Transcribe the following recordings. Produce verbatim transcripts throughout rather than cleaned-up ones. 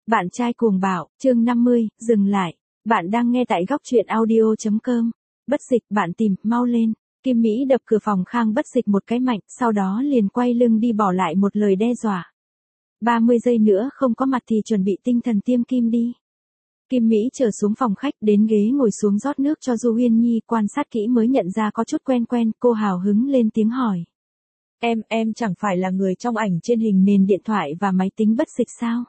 Bạn trai cuồng bạo, chương năm mươi, dừng lại. Bạn đang nghe tại góc truyện audio chấm com. Bất Dịch, bạn tìm, mau lên. Kim Mỹ đập cửa phòng Khang Bất Dịch một cái mạnh, sau đó liền quay lưng đi bỏ lại một lời đe dọa. ba mươi giây nữa không có mặt thì chuẩn bị tinh thần tiêm kim đi. Kim Mỹ trở xuống phòng khách, đến ghế ngồi xuống rót nước cho Du Huyên Nhi, quan sát kỹ mới nhận ra có chút quen quen, cô hào hứng lên tiếng hỏi. Em, em chẳng phải là người trong ảnh trên hình nền điện thoại và máy tính Bất Dịch sao?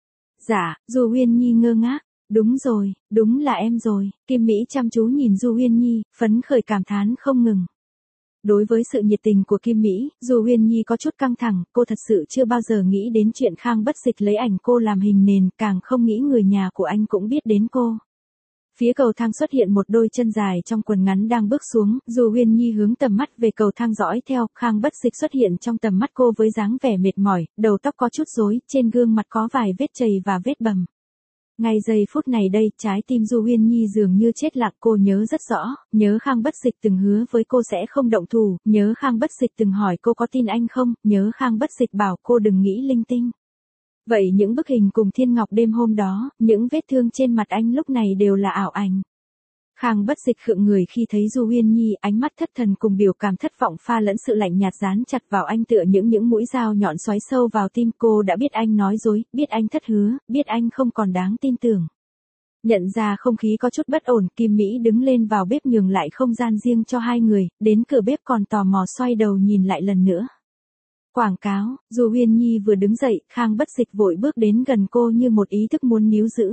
Dạ, Du Huyên Nhi ngơ ngác. Đúng rồi, đúng là em rồi. Kim Mỹ chăm chú nhìn Du Huyên Nhi, phấn khởi cảm thán không ngừng. Đối với sự nhiệt tình của Kim Mỹ, Du Huyên Nhi có chút căng thẳng, cô thật sự chưa bao giờ nghĩ đến chuyện Khang Bất Dịch lấy ảnh cô làm hình nền, càng không nghĩ người nhà của anh cũng biết đến cô. Phía cầu thang xuất hiện một đôi chân dài trong quần ngắn đang bước xuống, Du Huyên Nhi hướng tầm mắt về cầu thang dõi theo, Khang Bất Dịch xuất hiện trong tầm mắt cô với dáng vẻ mệt mỏi, đầu tóc có chút rối, trên gương mặt có vài vết chày và vết bầm. Ngay giây phút này đây, trái tim Du Huyên Nhi dường như chết lặng, cô nhớ rất rõ, nhớ Khang Bất Dịch từng hứa với cô sẽ không động thủ, nhớ Khang Bất Dịch từng hỏi cô có tin anh không, nhớ Khang Bất Dịch bảo cô đừng nghĩ linh tinh. Vậy những bức hình cùng Thiên Ngọc đêm hôm đó, những vết thương trên mặt anh lúc này đều là ảo ảnh. Khang Bất Dịch khựng người khi thấy Du Huyên Nhi, ánh mắt thất thần cùng biểu cảm thất vọng pha lẫn sự lạnh nhạt dán chặt vào anh tựa những những mũi dao nhọn xoáy sâu vào tim. Cô đã biết anh nói dối, biết anh thất hứa, biết anh không còn đáng tin tưởng. Nhận ra không khí có chút bất ổn, Kim Mỹ đứng lên vào bếp nhường lại không gian riêng cho hai người, đến cửa bếp còn tò mò xoay đầu nhìn lại lần nữa. Quảng cáo, Du Huyên Nhi vừa đứng dậy, Khang Bất Dịch vội bước đến gần cô như một ý thức muốn níu giữ.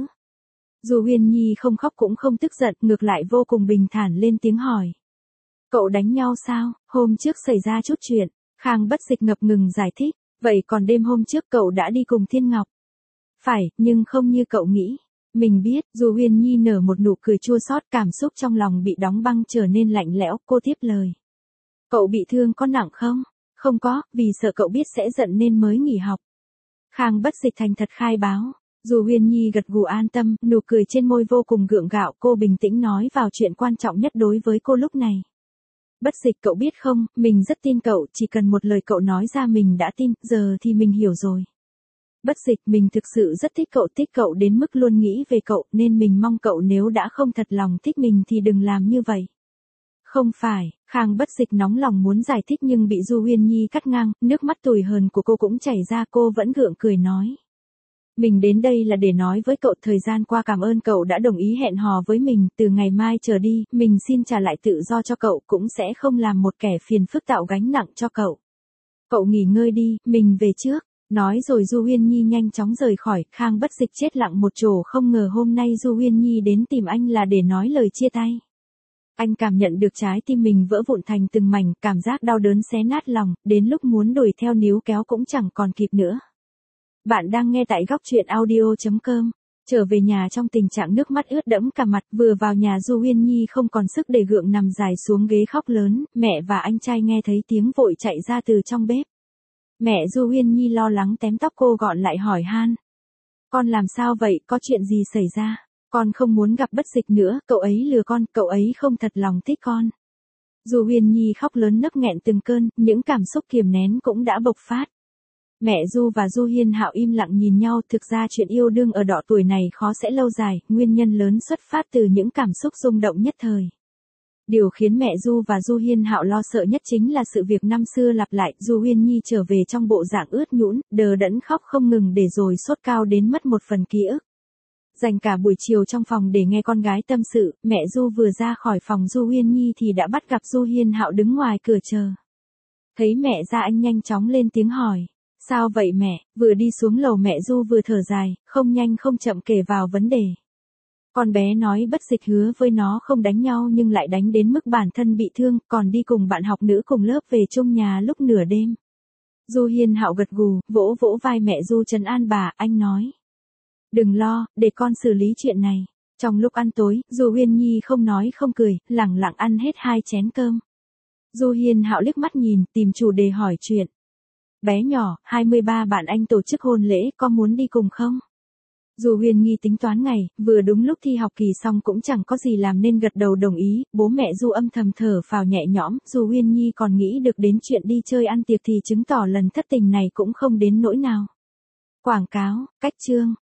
Du Huyên Nhi không khóc cũng không tức giận, ngược lại vô cùng bình thản lên tiếng hỏi. Cậu đánh nhau sao, hôm trước xảy ra chút chuyện, Khang Bất Dịch ngập ngừng giải thích, vậy còn đêm hôm trước cậu đã đi cùng Thiên Ngọc? Phải, nhưng không như cậu nghĩ. Mình biết, Du Huyên Nhi nở một nụ cười chua xót, cảm xúc trong lòng bị đóng băng trở nên lạnh lẽo, cô tiếp lời. Cậu bị thương có nặng không? Không có, vì sợ cậu biết sẽ giận nên mới nghỉ học. Khang Bất Dịch thành thật khai báo. Du Huyên Nhi gật gù an tâm, nụ cười trên môi vô cùng gượng gạo, cô bình tĩnh nói vào chuyện quan trọng nhất đối với cô lúc này. Bất Dịch, cậu biết không, mình rất tin cậu, chỉ cần một lời cậu nói ra mình đã tin, giờ thì mình hiểu rồi. Bất Dịch, mình thực sự rất thích cậu, thích cậu đến mức luôn nghĩ về cậu, nên mình mong cậu nếu đã không thật lòng thích mình thì đừng làm như vậy. Không phải, Khang Bất Dịch nóng lòng muốn giải thích nhưng bị Du Huyên Nhi cắt ngang, nước mắt tủi hờn của cô cũng chảy ra, cô vẫn gượng cười nói. Mình đến đây là để nói với cậu, thời gian qua cảm ơn cậu đã đồng ý hẹn hò với mình, từ ngày mai trở đi, mình xin trả lại tự do cho cậu, cũng sẽ không làm một kẻ phiền phức tạo gánh nặng cho cậu. Cậu nghỉ ngơi đi, mình về trước. Nói rồi Du Huyên Nhi nhanh chóng rời khỏi, Khang Bất Dịch chết lặng một chỗ, không ngờ hôm nay Du Huyên Nhi đến tìm anh là để nói lời chia tay. Anh cảm nhận được trái tim mình vỡ vụn thành từng mảnh, cảm giác đau đớn xé nát lòng, đến lúc muốn đuổi theo níu kéo cũng chẳng còn kịp nữa. Bạn đang nghe tại góc truyện audio chấm com. Trở về nhà trong tình trạng nước mắt ướt đẫm cả mặt, vừa vào nhà Du Huyên Nhi không còn sức để gượng nằm dài xuống ghế khóc lớn, mẹ và anh trai nghe thấy tiếng vội chạy ra từ trong bếp. Mẹ Du Huyên Nhi lo lắng tém tóc cô gọn lại hỏi han. Con làm sao vậy, có chuyện gì xảy ra? Con không muốn gặp Bất Dịch nữa, cậu ấy lừa con, cậu ấy không thật lòng thích con. Du Huyên Nhi khóc lớn nấc nghẹn từng cơn, những cảm xúc kiềm nén cũng đã bộc phát. Mẹ Du và Du Hiên Hạo im lặng nhìn nhau, thực ra chuyện yêu đương ở độ tuổi này khó sẽ lâu dài, nguyên nhân lớn xuất phát từ những cảm xúc rung động nhất thời. Điều khiến mẹ Du và Du Hiên Hạo lo sợ nhất chính là sự việc năm xưa lặp lại, Du Huyên Nhi trở về trong bộ dạng ướt nhũn, đờ đẫn khóc không ngừng để rồi sốt cao đến mất một phần ký ức. Dành cả buổi chiều trong phòng để nghe con gái tâm sự, mẹ Du vừa ra khỏi phòng Du Huyên Nhi thì đã bắt gặp Du Hiên Hạo đứng ngoài cửa chờ. Thấy mẹ ra anh nhanh chóng lên tiếng hỏi. Sao vậy mẹ? Vừa đi xuống lầu mẹ Du vừa thở dài, không nhanh không chậm kể vào vấn đề. Con bé nói Bất Dịch hứa với nó không đánh nhau nhưng lại đánh đến mức bản thân bị thương, còn đi cùng bạn học nữ cùng lớp về chung nhà lúc nửa đêm. Du Hiên Hạo gật gù, vỗ vỗ vai mẹ Du trấn an bà, anh nói. Đừng lo, để con xử lý chuyện này. Trong lúc ăn tối, Du Huyên Nhi không nói không cười, lẳng lặng ăn hết hai chén cơm. Du Hiên Hạo liếc mắt nhìn, tìm chủ đề hỏi chuyện. Bé nhỏ, hai mươi ba bạn anh tổ chức hôn lễ, có muốn đi cùng không? Du Huyên Nhi tính toán ngày, vừa đúng lúc thi học kỳ xong cũng chẳng có gì làm nên gật đầu đồng ý, bố mẹ Du âm thầm thở phào nhẹ nhõm, Du Huyên Nhi còn nghĩ được đến chuyện đi chơi ăn tiệc thì chứng tỏ lần thất tình này cũng không đến nỗi nào. Quảng cáo, cách chương,